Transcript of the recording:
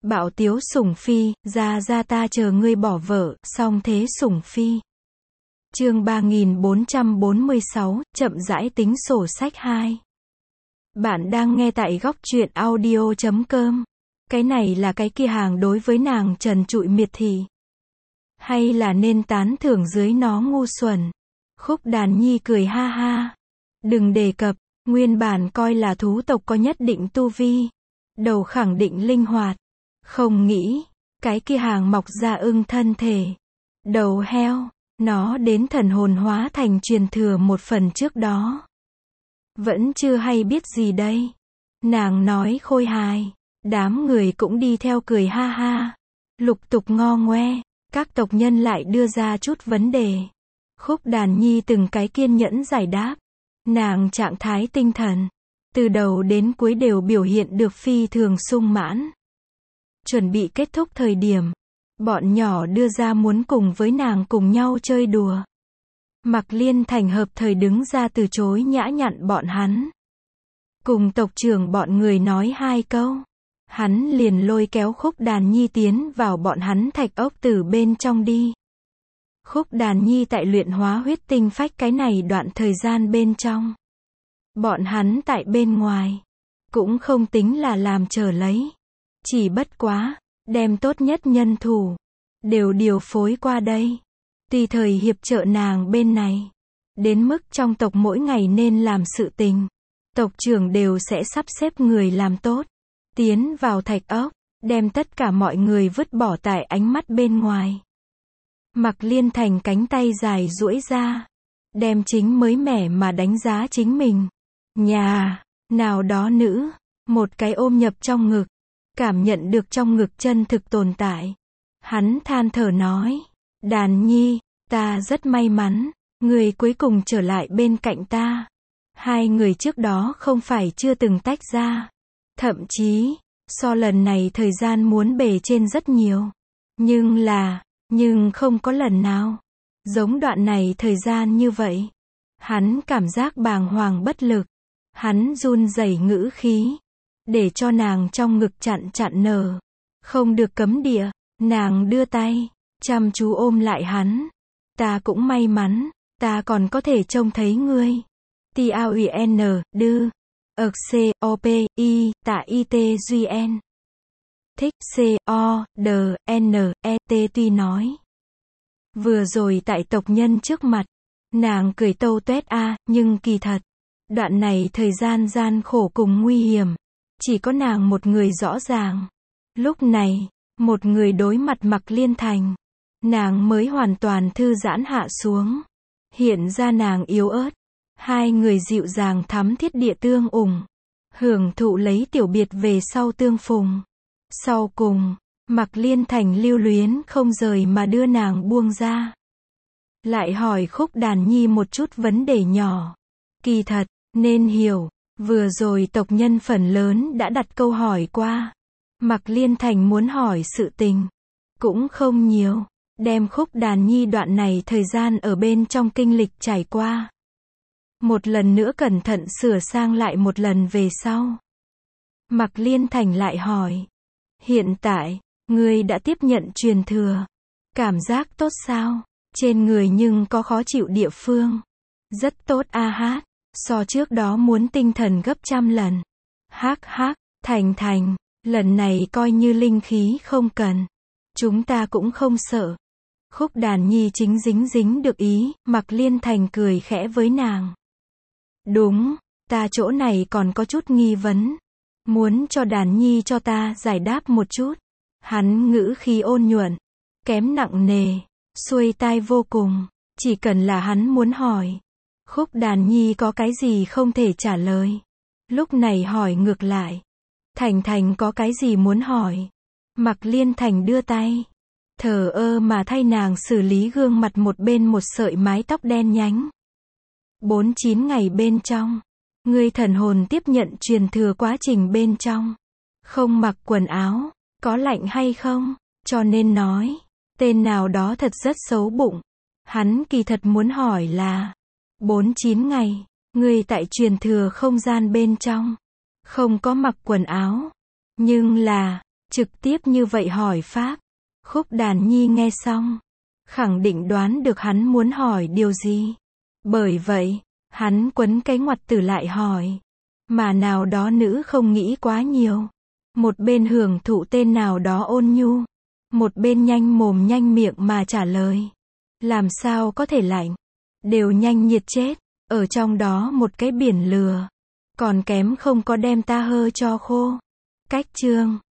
Bạo tiếu sủng phi, ra ta chờ ngươi bỏ vợ, song thế sủng phi. Chương 3446, chậm rãi tính sổ sách 2. Bạn đang nghe tại góc truyện audio.com. Cái này là cái kia hàng đối với nàng trần trụi miệt thị. Hay là nên tán thưởng dưới nó ngu xuẩn. Khúc Đàn Nhi cười ha ha. Đừng đề cập, nguyên bản coi là thú tộc có nhất định tu vi. Đầu khẳng định linh hoạt. Không nghĩ, cái kia hàng mọc ra ưng thân thể. Đầu heo, nó đến thần hồn hóa thành truyền thừa một phần trước đó. Vẫn chưa hay biết gì đây. Nàng nói khôi hài. Đám người cũng đi theo cười ha ha. Lục tục ngo ngoe. Các tộc nhân lại đưa ra chút vấn đề. Khúc Đàn Nhi từng cái kiên nhẫn giải đáp. Nàng trạng thái tinh thần. Từ đầu đến cuối đều biểu hiện được phi thường sung mãn. Chuẩn bị kết thúc thời điểm. Bọn nhỏ đưa ra muốn cùng với nàng cùng nhau chơi đùa. Mạc Liên Thành hợp thời đứng ra từ chối nhã nhặn bọn hắn. Cùng tộc trưởng bọn người nói 2 câu. Hắn liền lôi kéo Khúc Đàn Nhi tiến vào bọn hắn thạch ốc từ bên trong đi. Khúc Đàn Nhi tại luyện hóa huyết tinh phách cái này đoạn thời gian bên trong. Bọn hắn tại bên ngoài. Cũng không tính là làm trở lấy. Chỉ bất quá, đem tốt nhất nhân thủ. Đều điều phối qua đây. Tùy thời hiệp trợ nàng bên này. Đến mức trong tộc mỗi ngày nên làm sự tình. Tộc trưởng đều sẽ sắp xếp người làm tốt. Tiến vào thạch ốc. Đem tất cả mọi người vứt bỏ tại ánh mắt bên ngoài. Mạc Liên Thành cánh tay dài duỗi ra. Đem chính mới mẻ mà đánh giá chính mình. Nhà, nào đó nữ. Một cái ôm nhập trong ngực. Cảm nhận được trong ngực chân thực tồn tại. Hắn than thở nói. Đàn Nhi, ta rất may mắn. Người cuối cùng trở lại bên cạnh ta. 2 người trước đó không phải chưa từng tách ra. Thậm chí, so lần này thời gian muốn bề trên rất nhiều. Nhưng không có lần nào. Giống đoạn này thời gian như vậy. Hắn cảm giác bàng hoàng bất lực. Hắn run rẩy ngữ khí. Để cho nàng trong ngực chặn nở. Không được cấm địa. Nàng đưa tay. Chăm chú ôm lại hắn. Ta cũng may mắn. Ta còn có thể trông thấy ngươi. T-A-U-N, đư. C-O-P-I, tạ I-T-G-N. Thích C-O-D-N-E-T tuy nói. Vừa rồi tại tộc nhân trước mặt. Nàng cười tâu tuét nhưng kỳ thật. Đoạn này thời gian gian khổ cùng nguy hiểm. Chỉ có nàng một người rõ ràng. Lúc này, một người đối mặt Mạc Liên Thành. Nàng mới hoàn toàn thư giãn hạ xuống. Hiện ra nàng yếu ớt. 2 người dịu dàng thắm thiết địa tương ủng. Hưởng thụ lấy tiểu biệt về sau tương phùng. Sau cùng, Mạc Liên Thành lưu luyến không rời mà đưa nàng buông ra. Lại hỏi Khúc Đàn Nhi một chút vấn đề nhỏ. Kỳ thật, nên hiểu. Vừa rồi tộc nhân phần lớn đã đặt câu hỏi qua. Mạc Liên Thành muốn hỏi sự tình. Cũng không nhiều. Đem Khúc Đàn Nhi đoạn này thời gian ở bên trong kinh lịch trải qua. Một lần nữa cẩn thận sửa sang lại một lần về sau. Mạc Liên Thành lại hỏi. Hiện tại, ngươi đã tiếp nhận truyền thừa. Cảm giác tốt sao? Trên người nhưng có khó chịu địa phương. Rất tốt hát. So trước đó muốn tinh thần gấp 100 lần. Thành, lần này coi như linh khí không cần. Chúng ta cũng không sợ. Khúc Đàn Nhi chính dính được ý, Mạc Liên Thành cười khẽ với nàng. Đúng, ta chỗ này còn có chút nghi vấn. Muốn cho Đàn Nhi cho ta giải đáp một chút. Hắn ngữ khí ôn nhuận, kém nặng nề, xuôi tai vô cùng. Chỉ cần là hắn muốn hỏi. Khúc Đàn Nhi có cái gì không thể trả lời. Lúc này hỏi ngược lại. Thành có cái gì muốn hỏi. Mạc Liên Thành đưa tay. Thờ ơ mà thay nàng xử lý gương mặt một bên một sợi mái tóc đen nhánh. 49 ngày bên trong. Ngươi thần hồn tiếp nhận truyền thừa quá trình bên trong. Không mặc quần áo. Có lạnh hay không? Cho nên nói. Tên nào đó thật rất xấu bụng. Hắn kỳ thật muốn hỏi là. 49 ngày. Ngươi tại truyền thừa không gian bên trong. Không có mặc quần áo. Nhưng là. Trực tiếp như vậy hỏi Pháp. Khúc Đàn Nhi nghe xong, khẳng định đoán được hắn muốn hỏi điều gì. Bởi vậy, hắn quấn cái ngoặt tử lại hỏi. Mà nào đó nữ không nghĩ quá nhiều. Một bên hưởng thụ tên nào đó ôn nhu. Một bên nhanh mồm nhanh miệng mà trả lời. Làm sao có thể lạnh. Đều nhanh nhiệt chết. Ở trong đó một cái biển lừa. Còn kém không có đem ta hơ cho khô. Cách chương